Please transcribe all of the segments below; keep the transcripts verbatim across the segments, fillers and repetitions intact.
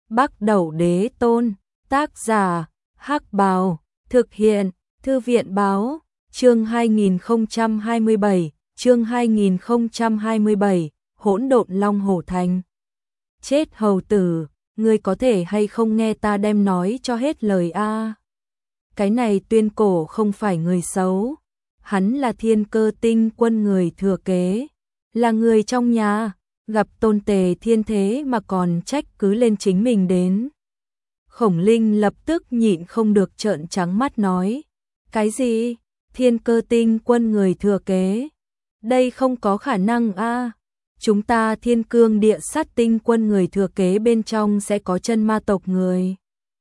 Bắc Đẩu Đế Tôn, tác giả, Hắc Bào, thực hiện, Thư viện Báo, chương hai nghìn không trăm hai mươi bảy, chương hai nghìn không trăm hai mươi bảy, Hỗn Độn Long Hổ Thành. Chết hầu tử, ngươi có thể hay không nghe ta đem nói cho hết lời a? Cái này Tuyên Cổ không phải người xấu, hắn là Thiên Cơ Tinh Quân người thừa kế, là người trong nhà, gặp Tôn Tề Thiên thế mà còn trách cứ lên chính mình đến. Khổng Linh lập tức nhịn không được trợn trắng mắt nói, cái gì? Thiên Cơ Tinh Quân người thừa kế? Đây không có khả năng a. Chúng ta Thiên Cương Địa Sát Tinh Quân người thừa kế bên trong sẽ có chân ma tộc người.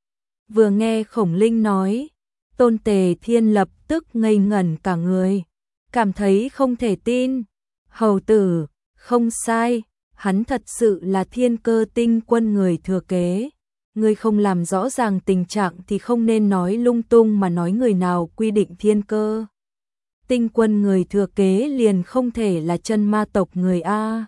Vừa nghe Khổng Linh nói, Tôn Tề Thiên lập tức ngây ngẩn cả người, cảm thấy không thể tin. Hầu tử, không sai, hắn thật sự là Thiên Cơ Tinh Quân người thừa kế. Ngươi không làm rõ ràng tình trạng thì không nên nói lung tung mà nói người nào quy định Thiên Cơ Tinh Quân người thừa kế liền không thể là chân ma tộc người a.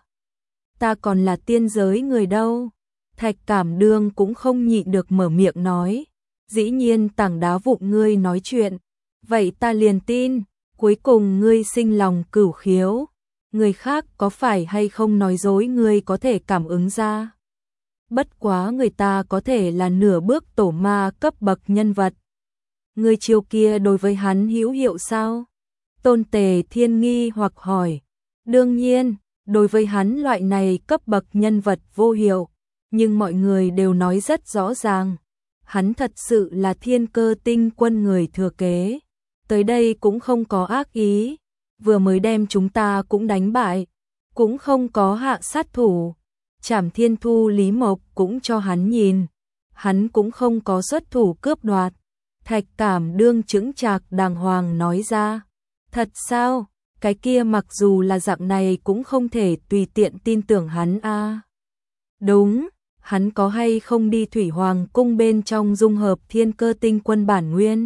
Ta còn là tiên giới người đâu. Thạch Cảm Đương cũng không nhịn được mở miệng nói, dĩ nhiên tảng đá vụng ngươi nói chuyện, vậy ta liền tin, cuối cùng ngươi sinh lòng cửu khiếu, người khác có phải hay không nói dối ngươi có thể cảm ứng ra. Bất quá người ta có thể là nửa bước tổ ma cấp bậc nhân vật. Người chiêu kia đối với hắn hữu hiệu sao? Tôn Tề Thiên nghi hoặc hỏi. Đương nhiên, đối với hắn loại này cấp bậc nhân vật vô hiệu, nhưng mọi người đều nói rất rõ ràng. Hắn thật sự là Thiên Cơ Tinh Quân người thừa kế. Tới đây cũng không có ác ý, vừa mới đem chúng ta cũng đánh bại, cũng không có hạ sát thủ. Trảm Thiên Thu Lý Mộc cũng cho hắn nhìn, hắn cũng không có xuất thủ cướp đoạt. Thạch Cảm Đương chững chạc đàng hoàng nói ra, thật sao, cái kia mặc dù là dạng này cũng không thể tùy tiện tin tưởng hắn a. À. Đúng, hắn có hay không đi Thủy Hoàng cung bên trong dung hợp Thiên Cơ Tinh Quân bản nguyên?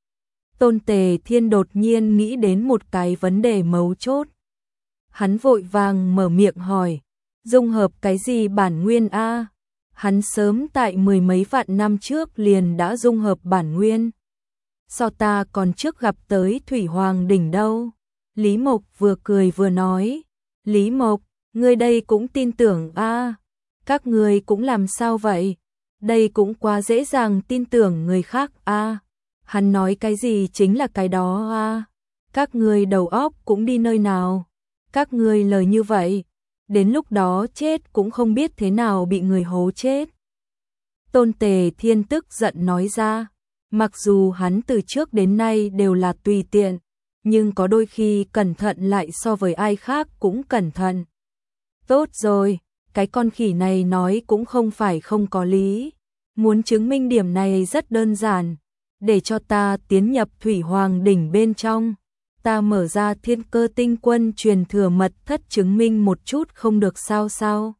Tôn Tề Thiên đột nhiên nghĩ đến một cái vấn đề mấu chốt. Hắn vội vàng mở miệng hỏi, dung hợp cái gì bản nguyên a? À? Hắn sớm tại mười mấy vạn năm trước liền đã dung hợp bản nguyên. Sao ta còn trước gặp tới Thủy Hoàng đỉnh đâu? Lý Mộc vừa cười vừa nói, Lý Mộc, ngươi đây cũng tin tưởng a? À? Các ngươi cũng làm sao vậy? Đây cũng quá dễ dàng tin tưởng người khác a. À? Hắn nói cái gì chính là cái đó a. À? Các ngươi đầu óc cũng đi nơi nào? Các ngươi lời như vậy, đến lúc đó chết cũng không biết thế nào bị người hố chết. Tôn Tề Thiên tức giận nói ra, mặc dù hắn từ trước đến nay đều là tùy tiện, nhưng có đôi khi cẩn thận lại so với ai khác cũng cẩn thận. Tốt rồi, cái con khỉ này nói cũng không phải không có lý. Muốn chứng minh điểm này rất đơn giản, để cho ta tiến nhập Thủy Hoàng đỉnh bên trong. Ta mở ra Thiên Cơ Tinh Quân truyền thừa mật thất chứng minh một chút không được sao sao.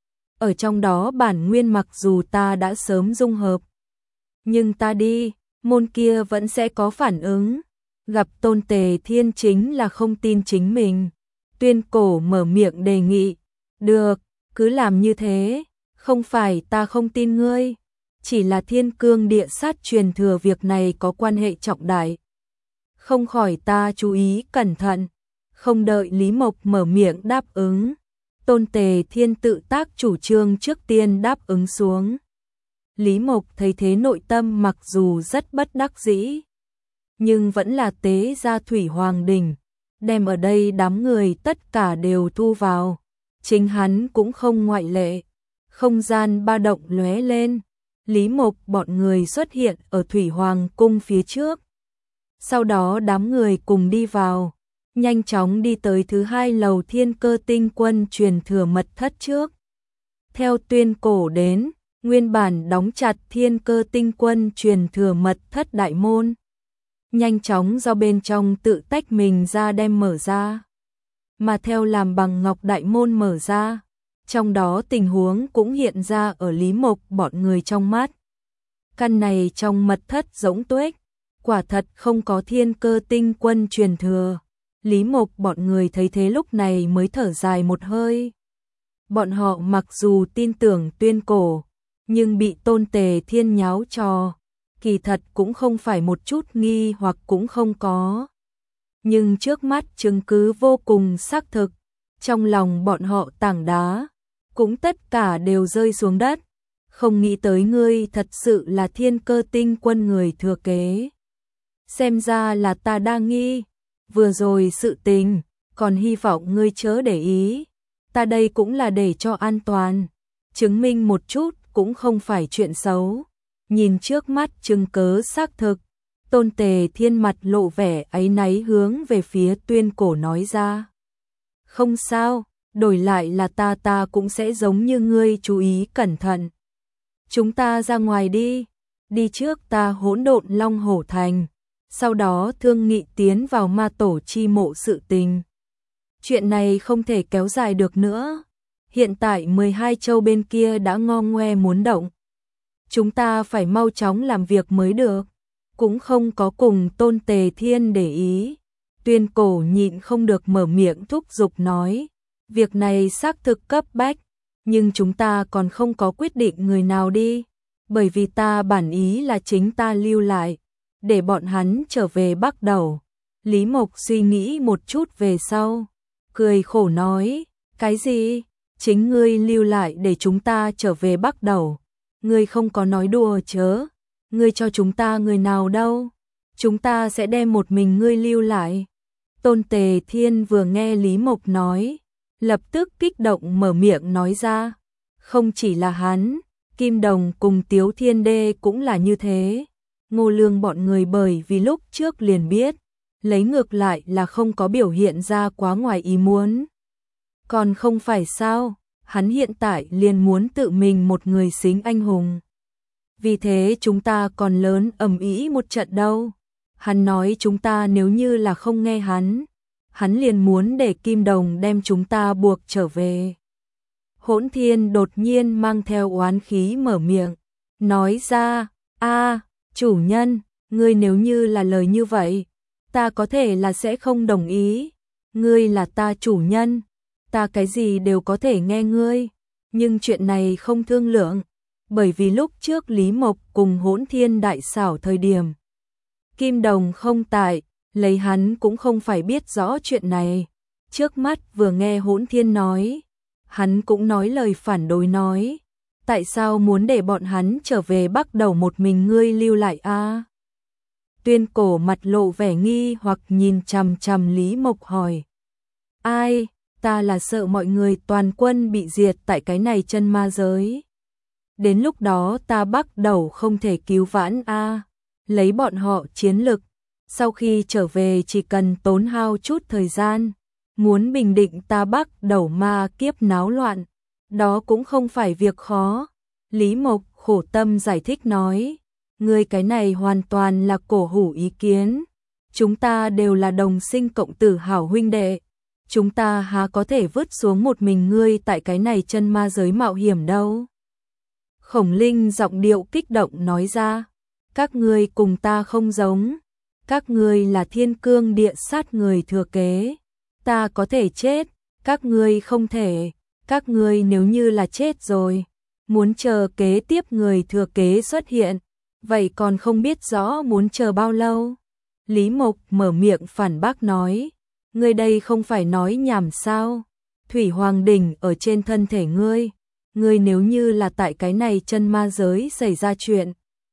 Ở trong đó bản nguyên mặc dù ta đã sớm dung hợp, nhưng ta đi, môn kia vẫn sẽ có phản ứng. Gặp Tôn Tề Thiên chính là không tin chính mình. Tuyên Cổ mở miệng đề nghị, được, cứ làm như thế, không phải ta không tin ngươi, chỉ là Thiên Cương Địa Sát truyền thừa việc này có quan hệ trọng đại. Không khỏi ta chú ý cẩn thận. Không đợi Lý Mộc mở miệng đáp ứng, Tôn Tề Thiên tự tác chủ trương trước tiên đáp ứng xuống. Lý Mộc thấy thế nội tâm mặc dù rất bất đắc dĩ, nhưng vẫn là tế ra Thủy Hoàng đỉnh, đem ở đây đám người tất cả đều thu vào. Chính hắn cũng không ngoại lệ. Không gian ba động lóe lên, Lý Mộc bọn người xuất hiện ở Thủy Hoàng cung phía trước. Sau đó đám người cùng đi vào, nhanh chóng đi tới thứ hai lầu Thiên Cơ Tinh Quân truyền thừa mật thất trước. Theo Tuyên Cổ đến, nguyên bản đóng chặt Thiên Cơ Tinh Quân truyền thừa mật thất đại môn, nhanh chóng do bên trong tự tách mình ra đem mở ra. Mà theo làm bằng ngọc đại môn mở ra, trong đó tình huống cũng hiện ra ở Lý Mộc bọn người trong mắt. Căn này trong mật thất rỗng tuếch, quả thật không có Thiên Cơ Tinh Quân truyền thừa. Lý Mộc bọn người thấy thế lúc này mới thở dài một hơi. Bọn họ mặc dù tin tưởng Tuyên Cổ, nhưng bị Tôn Tề Thiên nháo trò, kỳ thật cũng không phải một chút nghi hoặc cũng không có. Nhưng trước mắt chứng cứ vô cùng xác thực, trong lòng bọn họ tảng đá, cũng tất cả đều rơi xuống đất. Không nghĩ tới ngươi thật sự là Thiên Cơ Tinh Quân người thừa kế. Xem ra là ta đang nghi, vừa rồi sự tình, còn hy vọng ngươi chớ để ý. Ta đây cũng là để cho an toàn, chứng minh một chút cũng không phải chuyện xấu. Nhìn trước mắt chứng cớ xác thực, Tôn Tề Thiên mặt lộ vẻ áy náy hướng về phía Tuyên Cổ nói ra. Không sao, đổi lại là ta ta cũng sẽ giống như ngươi, chú ý cẩn thận. Chúng ta ra ngoài đi, đi trước ta Hỗn Độn Long Hổ Thành, sau đó thương nghị tiến vào ma tổ chi mộ sự tình. Chuyện này không thể kéo dài được nữa, hiện tại mười hai châu bên kia đã ngo ngoe muốn động. Chúng ta phải mau chóng làm việc mới được, cũng không có cùng Tôn Tề Thiên để ý. Tuyên Cổ nhịn không được mở miệng thúc giục nói, việc này xác thực cấp bách, nhưng chúng ta còn không có quyết định người nào đi, bởi vì ta bản ý là chính ta lưu lại, để bọn hắn trở về Bắc Đầu. Lý Mộc suy nghĩ một chút về sau, cười khổ nói, cái gì? Chính ngươi lưu lại để chúng ta trở về Bắc Đầu? Ngươi không có nói đùa chớ, ngươi cho chúng ta người nào đâu, chúng ta sẽ đem một mình ngươi lưu lại. Tôn Tề Thiên vừa nghe Lý Mộc nói, lập tức kích động mở miệng nói ra, không chỉ là hắn, Kim Đồng cùng Tiếu Thiên Đê cũng là như thế. Ngô Lương bọn người bởi vì lúc trước liền biết, lấy ngược lại là không có biểu hiện ra quá ngoài ý muốn. Còn không phải sao, hắn hiện tại liền muốn tự mình một người xính anh hùng. Vì thế chúng ta còn lớn ầm ĩ một trận đâu. Hắn nói chúng ta nếu như là không nghe hắn, hắn liền muốn để Kim Đồng đem chúng ta buộc trở về. Hỗn Thiên đột nhiên mang theo oán khí mở miệng, nói ra, a chủ nhân, ngươi nếu như là lời như vậy, ta có thể là sẽ không đồng ý. Ngươi là ta chủ nhân, ta cái gì đều có thể nghe ngươi, nhưng chuyện này không thương lượng, bởi vì lúc trước Lý Mộc cùng Hỗn Thiên đại xảo thời điểm, Kim Đồng không tại, lấy hắn cũng không phải biết rõ chuyện này. Trước mắt vừa nghe Hỗn Thiên nói, hắn cũng nói lời phản đối nói, tại sao muốn để bọn hắn trở về Bắc Đầu một mình ngươi lưu lại a? Tuyên Cổ mặt lộ vẻ nghi hoặc nhìn chằm chằm Lý Mộc hỏi, ai? Ta là sợ mọi người toàn quân bị diệt tại cái này chân ma giới. Đến lúc đó ta Bắc Đầu không thể cứu vãn a. Lấy bọn họ chiến lực, sau khi trở về chỉ cần tốn hao chút thời gian, muốn bình định ta Bắc Đầu ma kiếp náo loạn, đó cũng không phải việc khó. Lý Mộc khổ tâm giải thích nói, ngươi cái này hoàn toàn là cổ hủ ý kiến, chúng ta đều là đồng sinh cộng tử hảo huynh đệ, chúng ta há có thể vứt xuống một mình ngươi tại cái này chân ma giới mạo hiểm đâu. Khổng Linh giọng điệu kích động nói ra, các ngươi cùng ta không giống, các ngươi là thiên cương địa sát người thừa kế, ta có thể chết, các ngươi không thể, các ngươi nếu như là chết rồi, muốn chờ kế tiếp người thừa kế xuất hiện, vậy còn không biết rõ muốn chờ bao lâu. Lý Mộc mở miệng phản bác nói, ngươi đây không phải nói nhảm sao, Thủy Hoàng Đỉnh ở trên thân thể ngươi, ngươi nếu như là tại cái này chân ma giới xảy ra chuyện,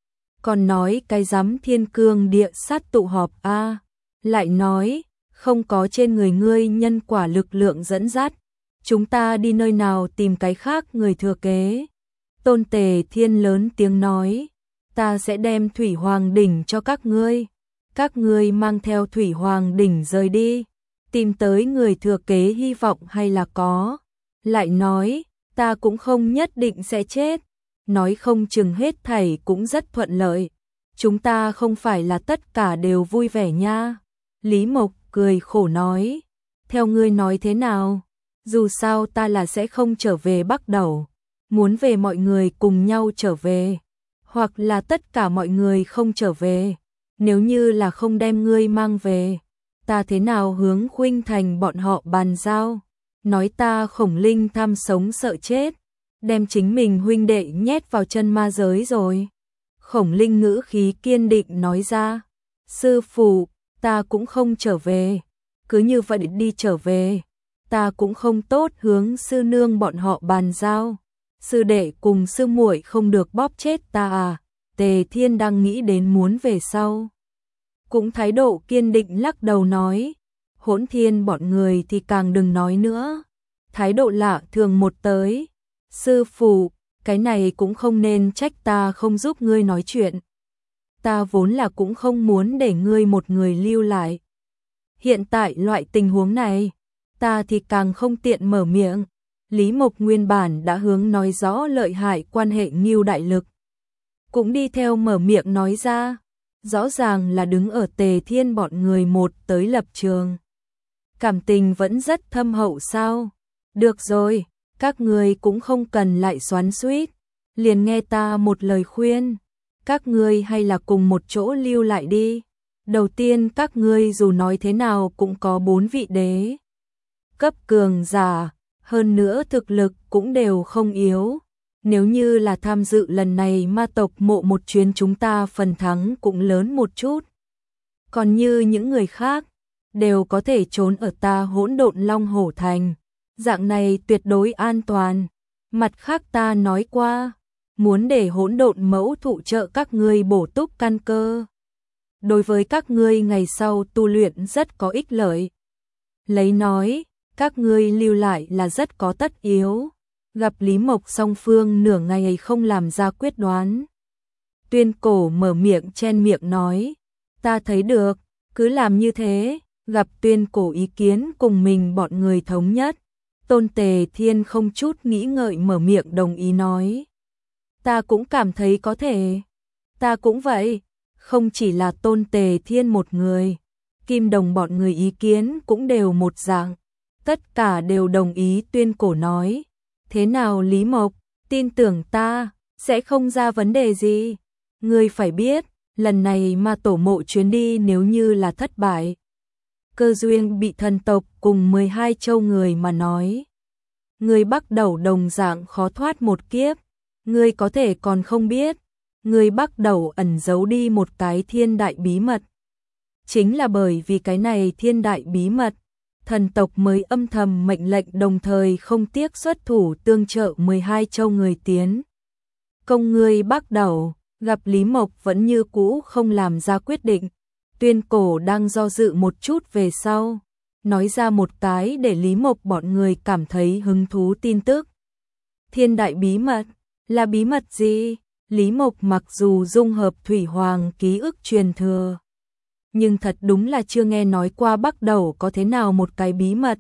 còn nói cái dám thiên cương địa sát tụ họp a, lại nói, không có trên người ngươi nhân quả lực lượng dẫn dắt, chúng ta đi nơi nào tìm cái khác người thừa kế. Tôn Tề Thiên lớn tiếng nói, ta sẽ đem Thủy Hoàng Đỉnh cho các ngươi, các ngươi mang theo Thủy Hoàng Đỉnh rời đi, tìm tới người thừa kế hy vọng hay là có. Lại nói, ta cũng không nhất định sẽ chết, nói không chừng hết thảy cũng rất thuận lợi, chúng ta không phải là tất cả đều vui vẻ nha. Lý Mộc cười khổ nói, theo ngươi nói thế nào, dù sao ta là sẽ không trở về Bắc Đầu, muốn về mọi người cùng nhau trở về, hoặc là tất cả mọi người không trở về, nếu như là không đem ngươi mang về, ta thế nào hướng Khuynh Thành bọn họ bàn giao, nói ta Khổng Linh tham sống sợ chết, đem chính mình huynh đệ nhét vào chân ma giới rồi. Khổng Linh ngữ khí kiên định nói ra, sư phụ, ta cũng không trở về, cứ như vậy đi trở về, ta cũng không tốt hướng sư nương bọn họ bàn giao, sư đệ cùng sư muội không được bóp chết ta à. Tề Thiên đang nghĩ đến muốn về sau, cũng thái độ kiên định lắc đầu nói, Hỗn Thiên bọn người thì càng đừng nói nữa, thái độ lạ thường một tới, sư phụ, cái này cũng không nên trách ta không giúp ngươi nói chuyện, ta vốn là cũng không muốn để ngươi một người lưu lại. Hiện tại loại tình huống này, ta thì càng không tiện mở miệng. Lý Mộc nguyên bản đã hướng nói rõ lợi hại quan hệ Ngưu đại lực, cũng đi theo mở miệng nói ra, rõ ràng là đứng ở Tề Thiên bọn người một tới lập trường. Cảm tình vẫn rất thâm hậu sao? Được rồi, các ngươi cũng không cần lại xoắn xuýt, liền nghe ta một lời khuyên, các ngươi hay là cùng một chỗ lưu lại đi. Đầu tiên các ngươi dù nói thế nào cũng có bốn vị đế cấp cường giả, hơn nữa thực lực cũng đều không yếu. Nếu như là tham dự lần này ma tộc mộ một chuyến chúng ta phần thắng cũng lớn một chút. Còn như những người khác, đều có thể trốn ở ta Hỗn Độn Long Hổ Thành. Dạng này tuyệt đối an toàn. Mặt khác ta nói qua, muốn để hỗn độn mẫu thụ trợ các ngươi bổ túc căn cơ. Đối với các ngươi ngày sau tu luyện rất có ích lợi. Lấy nói, các ngươi lưu lại là rất có tất yếu. Gặp Lý Mộc song phương nửa ngày không làm ra quyết đoán. Tuyên Cổ mở miệng chen miệng nói, ta thấy được, cứ làm như thế. Gặp Tuyên Cổ ý kiến cùng mình bọn người thống nhất, Tôn Tề Thiên không chút nghĩ ngợi mở miệng đồng ý nói, ta cũng cảm thấy có thể. Ta cũng vậy, không chỉ là Tôn Tề Thiên một người, Kim Đồng bọn người ý kiến cũng đều một dạng, tất cả đều đồng ý. Tuyên Cổ nói, thế nào Lý Mộc, tin tưởng ta, sẽ không ra vấn đề gì. Ngươi phải biết, lần này ma tổ mộ chuyến đi nếu như là thất bại, cơ duyên bị thần tộc cùng mười hai châu người mà nói, ngươi Bắc Đầu đồng dạng khó thoát một kiếp. Ngươi có thể còn không biết, ngươi Bắc Đầu ẩn giấu đi một cái thiên đại bí mật. Chính là bởi vì cái này thiên đại bí mật, thần tộc mới âm thầm mệnh lệnh đồng thời không tiếc xuất thủ tương trợ mười hai châu người tiến công ngươi Bắc Đầu. Gặp Lý Mộc vẫn như cũ không làm ra quyết định, Tuyên Cổ đang do dự một chút về sau, nói ra một cái để Lý Mộc bọn người cảm thấy hứng thú tin tức. Thiên đại bí mật, là bí mật gì? Lý Mộc mặc dù dung hợp Thủy Hoàng ký ức truyền thừa, nhưng thật đúng là chưa nghe nói qua Bắc Đầu có thế nào một cái bí mật.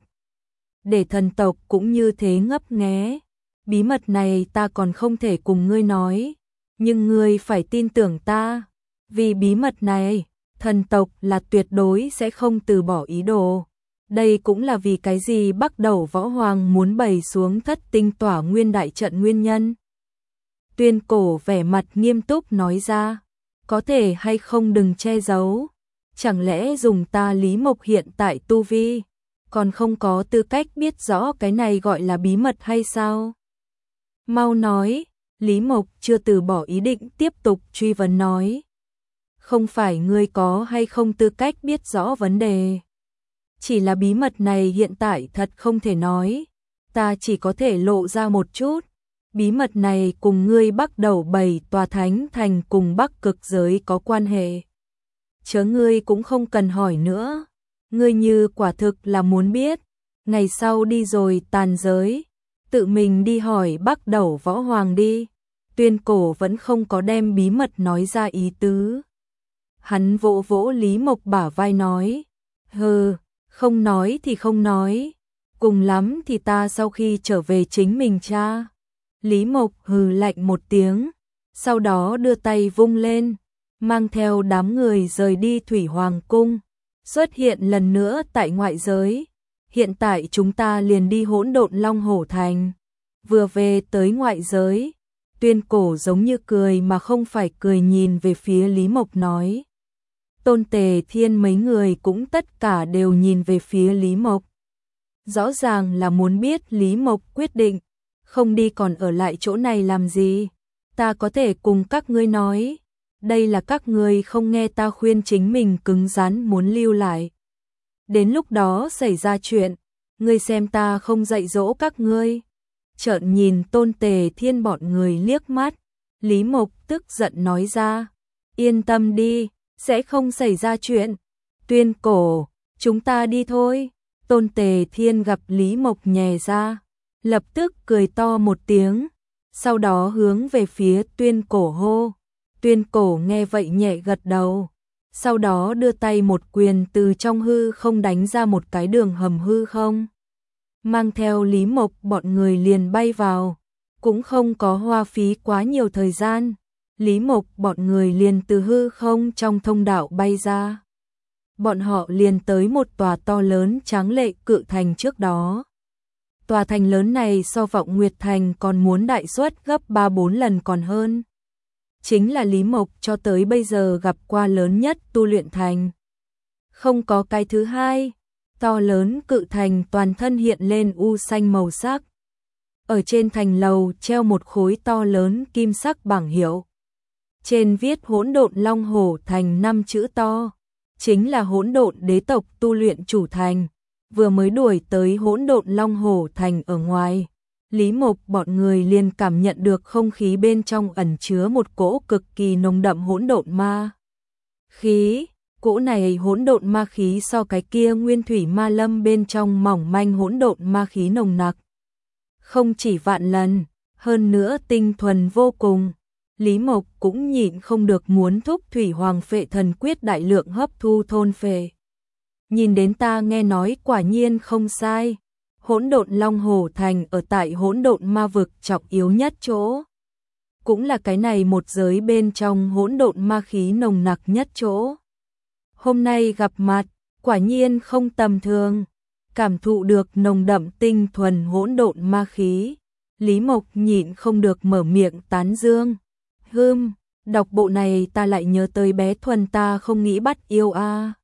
Để thần tộc cũng như thế ngấp nghé, bí mật này ta còn không thể cùng ngươi nói, nhưng ngươi phải tin tưởng ta, vì bí mật này, thần tộc là tuyệt đối sẽ không từ bỏ ý đồ. Đây cũng là vì cái gì Bắc Đầu Võ Hoàng muốn bày xuống thất tinh tỏa nguyên đại trận nguyên nhân. Tuyên Cổ vẻ mặt nghiêm túc nói ra, có thể hay không đừng che giấu, chẳng lẽ dùng ta Lý Mộc hiện tại tu vi, còn không có tư cách biết rõ cái này gọi là bí mật hay sao? Mau nói. Lý Mộc chưa từ bỏ ý định tiếp tục truy vấn nói, không phải ngươi có hay không tư cách biết rõ vấn đề, chỉ là bí mật này hiện tại thật không thể nói, ta chỉ có thể lộ ra một chút. Bí mật này cùng ngươi Bắc Đầu bảy tòa thánh thành cùng Bắc Cực giới có quan hệ. Chớ ngươi cũng không cần hỏi nữa, ngươi như quả thực là muốn biết, ngày sau đi rồi tàn giới, tự mình đi hỏi Bắc Đầu Võ Hoàng đi. Tuyên Cổ vẫn không có đem bí mật nói ra ý tứ. Hắn vỗ vỗ Lý Mộc bả vai nói, hừ, không nói thì không nói, cùng lắm thì ta sau khi trở về chính mình tra. Lý Mộc hừ lạnh một tiếng, sau đó đưa tay vung lên, mang theo đám người rời đi Thủy Hoàng cung, xuất hiện lần nữa tại ngoại giới. Hiện tại chúng ta liền đi Hỗn Độn Long Hổ Thành. Vừa về tới ngoại giới, Tuyên Cổ giống như cười mà không phải cười nhìn về phía Lý Mộc nói. Tôn Tề Thiên mấy người cũng tất cả đều nhìn về phía Lý Mộc. Rõ ràng là muốn biết Lý Mộc quyết định, không đi còn ở lại chỗ này làm gì? Ta có thể cùng các ngươi nói, đây là các ngươi không nghe ta khuyên chính mình cứng rắn muốn lưu lại. Đến lúc đó xảy ra chuyện, ngươi xem ta không dạy dỗ các ngươi. Trợn nhìn Tôn Tề Thiên bọn người liếc mắt, Lý Mộc tức giận nói ra, yên tâm đi, sẽ không xảy ra chuyện. Tuyên Cổ, chúng ta đi thôi. Tôn Tề Thiên gặp Lý Mộc nhè ra, lập tức cười to một tiếng, sau đó hướng về phía Tuyên Cổ hô. Tuyên Cổ nghe vậy nhẹ gật đầu, sau đó đưa tay một quyền từ trong hư không đánh ra một cái đường hầm hư không. Mang theo Lý Mộc bọn người liền bay vào, cũng không có hoa phí quá nhiều thời gian. Lý Mộc bọn người liền từ hư không trong thông đạo bay ra. Bọn họ liền tới một tòa to lớn tráng lệ cự thành trước đó. Tòa thành lớn này so Vọng Nguyệt Thành còn muốn đại suất gấp ba bốn lần còn hơn. Chính là Lý Mộc cho tới bây giờ gặp qua lớn nhất tu luyện thành. Không có cái thứ hai, to lớn cự thành toàn thân hiện lên u xanh màu sắc. Ở trên thành lầu treo một khối to lớn kim sắc bảng hiệu. Trên viết Hỗn Độn Long Hổ Thành năm chữ to, chính là Hỗn Độn đế tộc tu luyện chủ thành. Vừa mới đuổi tới Hỗn Độn Long Hổ Thành ở ngoài, Lý Mộc bọn người liền cảm nhận được không khí bên trong ẩn chứa một cỗ cực kỳ nồng đậm hỗn độn ma khí. Cỗ này hỗn độn ma khí so cái kia nguyên thủy ma lâm bên trong mỏng manh hỗn độn ma khí nồng nặc không chỉ vạn lần, hơn nữa tinh thuần vô cùng. Lý Mộc cũng nhịn không được muốn thúc Thủy Hoàng Phệ Thần Quyết đại lượng hấp thu thôn phệ. Nhìn đến ta nghe nói quả nhiên không sai. Hỗn Độn Long Hổ Thành ở tại hỗn độn ma vực trọng yếu nhất chỗ, cũng là cái này một giới bên trong hỗn độn ma khí nồng nặc nhất chỗ. Hôm nay gặp mặt, quả nhiên không tầm thường, cảm thụ được nồng đậm tinh thuần hỗn độn ma khí, Lý Mộc nhịn không được mở miệng tán dương. Hừm, đọc bộ này ta lại nhớ tới bé Thuần ta không nghĩ bắt yêu a.